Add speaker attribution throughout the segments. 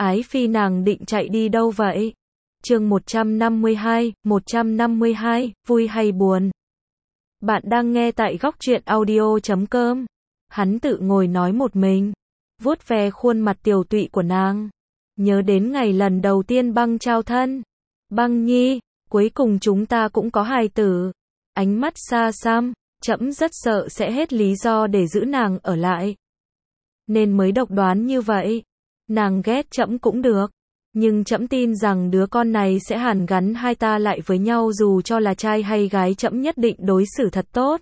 Speaker 1: Ái Phi nàng định chạy đi đâu vậy? Chương 152, vui hay buồn? Bạn đang nghe tại góc truyện audio.com. Hắn tự ngồi nói một mình, vuốt ve khuôn mặt tiều tụy của nàng. Nhớ đến ngày lần đầu tiên Băng trao thân. Băng nhi, cuối cùng chúng ta cũng có hài tử. Ánh mắt xa xăm, trẫm rất sợ sẽ hết lý do để giữ nàng ở lại. Nên mới độc đoán như vậy. Nàng ghét trẫm cũng được, nhưng trẫm tin rằng đứa con này sẽ hàn gắn hai ta lại với nhau, dù cho là trai hay gái trẫm nhất định đối xử thật tốt.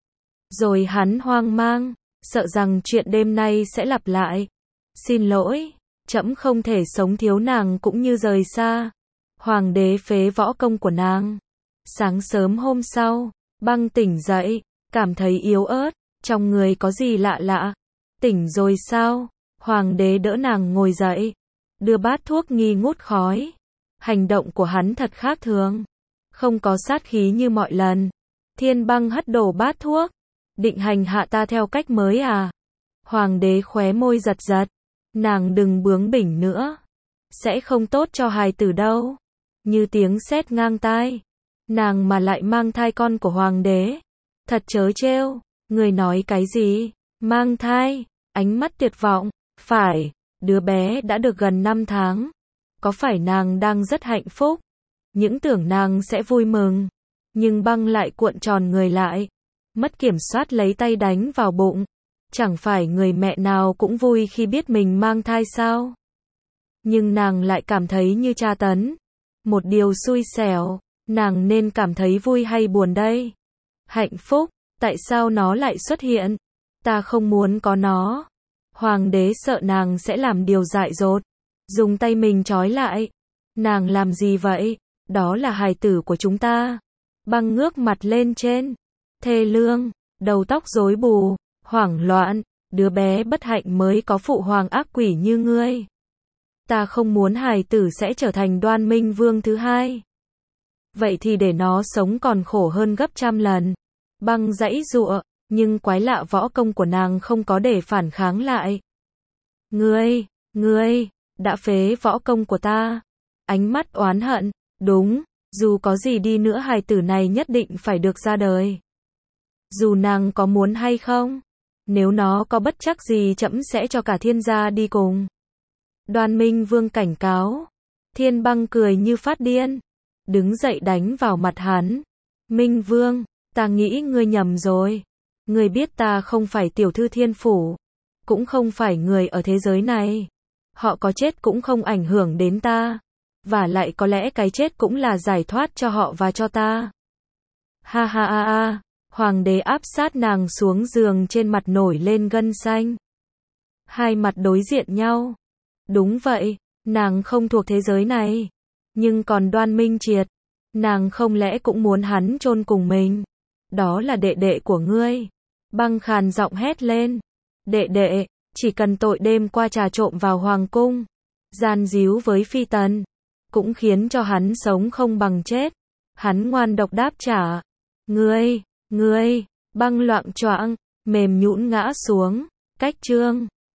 Speaker 1: Rồi hắn hoang mang, sợ rằng chuyện đêm nay sẽ lặp lại. Xin lỗi, trẫm không thể sống thiếu nàng cũng như rời xa. Hoàng đế phế võ công của nàng. Sáng sớm hôm sau, Băng tỉnh dậy, cảm thấy yếu ớt, trong người có gì lạ lạ. Tỉnh rồi sao? Hoàng đế đỡ nàng ngồi dậy, đưa bát thuốc nghi ngút khói. Hành động của hắn thật khác thường, không có sát khí như mọi lần. Thiên Băng hất đổ bát thuốc, định hành hạ ta theo cách mới à? Hoàng đế khóe môi giật giật, nàng đừng bướng bỉnh nữa, sẽ không tốt cho hài tử đâu. Như tiếng sét ngang tai, nàng mà lại mang thai con của hoàng đế, thật trớ trêu. Người nói cái gì? Mang thai? Ánh mắt tuyệt vọng. Phải, đứa bé đã được gần 5 tháng. Có phải nàng đang rất hạnh phúc? Những tưởng nàng sẽ vui mừng. Nhưng Băng lại cuộn tròn người lại, mất kiểm soát lấy tay đánh vào bụng. Chẳng phải người mẹ nào cũng vui khi biết mình mang thai sao? Nhưng nàng lại cảm thấy như tra tấn. Một điều xui xẻo, nàng nên cảm thấy vui hay buồn đây? Hạnh phúc, tại sao nó lại xuất hiện? Ta không muốn có nó. Hoàng đế sợ nàng sẽ làm điều dại dột, dùng tay mình trói lại. Nàng làm gì vậy? Đó là hài tử của chúng ta. Băng ngước mặt lên trên, thê lương, đầu tóc rối bù, hoảng loạn. Đứa bé bất hạnh mới có phụ hoàng ác quỷ như ngươi. Ta không muốn hài tử sẽ trở thành Đoan Minh Vương thứ hai. Vậy thì để nó sống còn khổ hơn gấp trăm lần. Băng giãy giụa, nhưng quái lạ võ công của nàng không có để phản kháng lại. Ngươi, đã phế võ công của ta. Ánh mắt oán hận, đúng, dù có gì đi nữa hài tử này nhất định phải được ra đời. Dù nàng có muốn hay không, nếu nó có bất trắc gì trẫm sẽ cho cả thiên gia đi cùng. Đoan Minh Vương cảnh cáo. Thiên Băng cười như phát điên, đứng dậy đánh vào mặt hắn. Minh Vương, ta nghĩ ngươi nhầm rồi. Ngươi biết ta không phải tiểu thư thiên phủ, cũng không phải người ở thế giới này. Họ có chết cũng không ảnh hưởng đến ta. Và lại có lẽ cái chết cũng là giải thoát cho họ và cho ta. Ha ha ha ha. Hoàng đế áp sát nàng xuống giường, trên mặt nổi lên gân xanh. Hai mặt đối diện nhau. Đúng vậy, nàng không thuộc thế giới này. Nhưng còn Đoan Minh Triệt, nàng không lẽ cũng muốn hắn chôn cùng mình? Đó là đệ đệ của ngươi. Băng khàn giọng hét lên. Đệ đệ, chỉ cần tội đêm qua trà trộn vào hoàng cung, gian díu với phi tần, cũng khiến cho hắn sống không bằng chết. Hắn ngoan độc đáp trả. Ngươi, Băng loạng choạng, mềm nhũn ngã xuống. Cách chương